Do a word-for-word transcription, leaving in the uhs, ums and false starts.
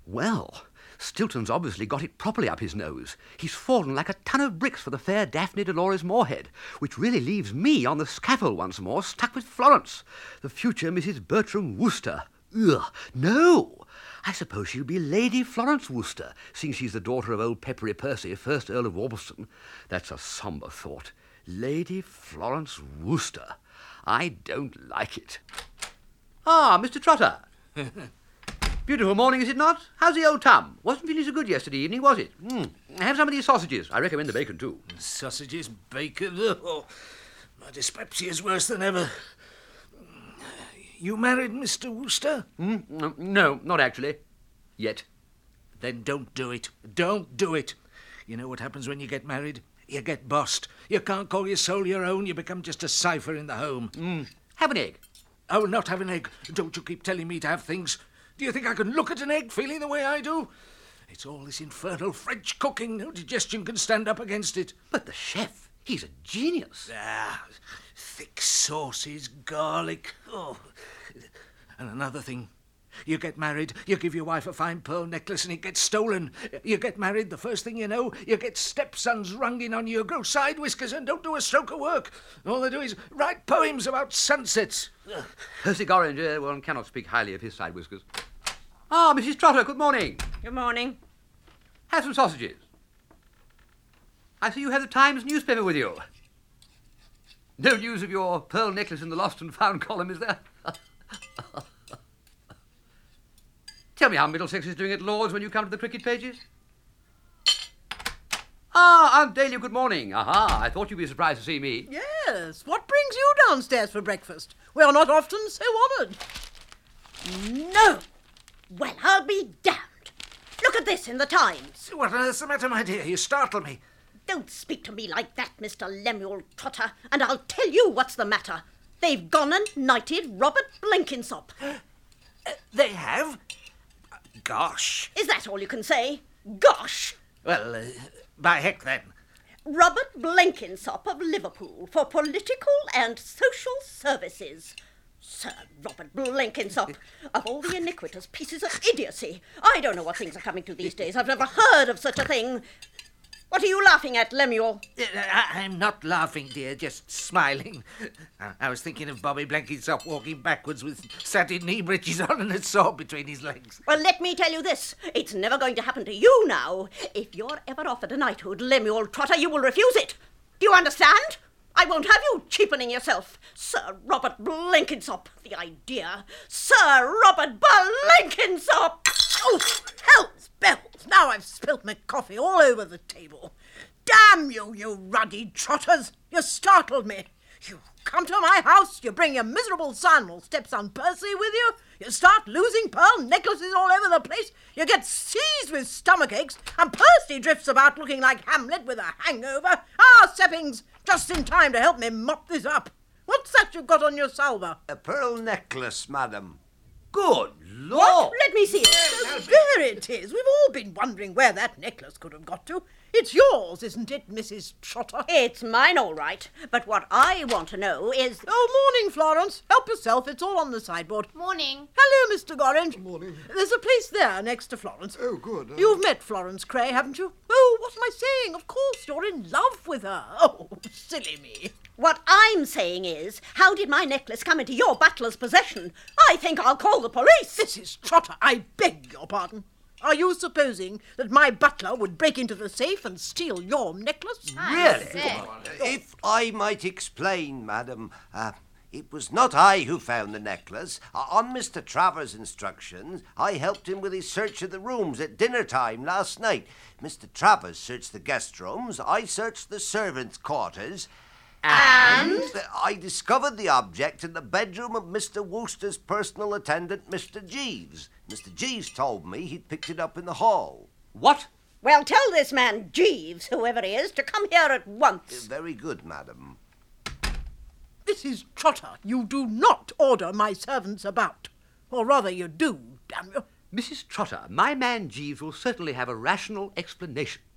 Well, Stilton's obviously got it properly up his nose. He's fallen like a ton of bricks for the fair Daphne Dolores Moorhead, which really leaves me on the scaffold once more, stuck with Florence, the future Missus Bertram Wooster. Ugh, no! I suppose she'll be Lady Florence Wooster, seeing she's the daughter of old Peppery Percy, first Earl of Warbleston. That's a sombre thought. Lady Florence Wooster. I don't like it. Ah, Mister Trotter. Beautiful morning, is it not? How's the old Tom? Wasn't feeling so good yesterday evening, was it? Mm. Have some of these sausages. I recommend the bacon, too. Sausages, bacon... Oh, my dyspepsia is worse than ever. You married Mister Wooster? Mm? No, not actually. Yet. Then don't do it. Don't do it. You know what happens when you get married? You get bossed. You can't call your soul your own. You become just a cipher in the home. Mm. Have an egg. I will not have an egg. Don't you keep telling me to have things. Do you think I can look at an egg feeling the way I do? It's all this infernal French cooking. No digestion can stand up against it. But the chef, he's a genius. Ah, thick sauces, garlic. Oh. And another thing. You get married, you give your wife a fine pearl necklace and it gets stolen. You get married, the first thing you know, you get stepsons rung in on you, grow side whiskers and don't do a stroke of work. All they do is write poems about sunsets. Percy Gorringe, uh, one cannot speak highly of his side whiskers. Ah, Missus Trotter, good morning. Good morning. Have some sausages. I see you have the Times newspaper with you. No news of your pearl necklace in the lost and found column, is there? Tell me how Middlesex is doing at Lord's when you come to the cricket pages. Ah, Aunt Dahlia, good morning. Aha, I thought you'd be surprised to see me. Yes, what brings you downstairs for breakfast? We are not often so honoured. No. Well, I'll be damned. Look at this in the Times. What on earth's the matter, my dear? You startle me. Don't speak to me like that, Mister Lemuel Trotter, and I'll tell you what's the matter. They've gone and knighted Robert Blenkinsop. Uh, they have? Gosh. Is that all you can say? Gosh. Well, uh, by heck then. Robert Blenkinsop of Liverpool for political and social services. Sir Robert Blenkinsop, of all the iniquitous pieces of idiocy. I don't know what things are coming to these days. I've never heard of such a thing. What are you laughing at, Lemuel? Uh, I- I'm not laughing, dear, just smiling. I, I was thinking of Bobby Blenkinsop walking backwards with satin knee breeches on and a sword between his legs. Well, let me tell you this. It's never going to happen to you now. If you're ever offered a knighthood, Lemuel Trotter, you will refuse it. Do you understand? I won't have you cheapening yourself. Sir Robert Blenkinsop, the idea. Sir Robert Blenkinsop! Oh, hell's bells! Now I've spilt my coffee all over the table. Damn you, you ruddy trotters! You startled me. You come to my house, you bring your miserable son or stepson Percy with you, you start losing pearl necklaces all over the place, you get seized with stomach aches, and Percy drifts about looking like Hamlet with a hangover. Ah, Seppings, just in time to help me mop this up. What's that you've got on your salver? A pearl necklace, madam. Good Lord! What? Let me see it. So there it is. We've all been wondering where that necklace could have got to. It's yours, isn't it, Missus Trotter? It's mine, all right. But what I want to know is... Oh, morning, Florence. Help yourself. It's all on the sideboard. Morning. Hello, Mister Gorringe. Morning. There's a place there next to Florence. Oh, good. Uh, You've met Florence Cray, haven't you? Oh, what am I saying? Of course, you're in love with her. Oh, silly me. What I'm saying is, how did my necklace come into your butler's possession? I think I'll call the police. Missus Trotter, I beg your pardon. Are you supposing that my butler would break into the safe and steal your necklace? Really? sick. If I might explain, madam, uh, it was not I who found the necklace. Uh, on Mister Travers' instructions, I helped him with his search of the rooms at dinner time last night. Mister Travers searched the guest rooms, I searched the servants' quarters. And? I discovered the object in the bedroom of Mister Wooster's personal attendant, Mister Jeeves. Mister Jeeves told me he'd picked it up in the hall. What? Well, tell this man Jeeves, whoever he is, to come here at Uh, once. very good, madam. Missus Trotter, you do not order my servants about. Or rather, you do, damn you. Missus Trotter, my man Jeeves will certainly have a rational explanation.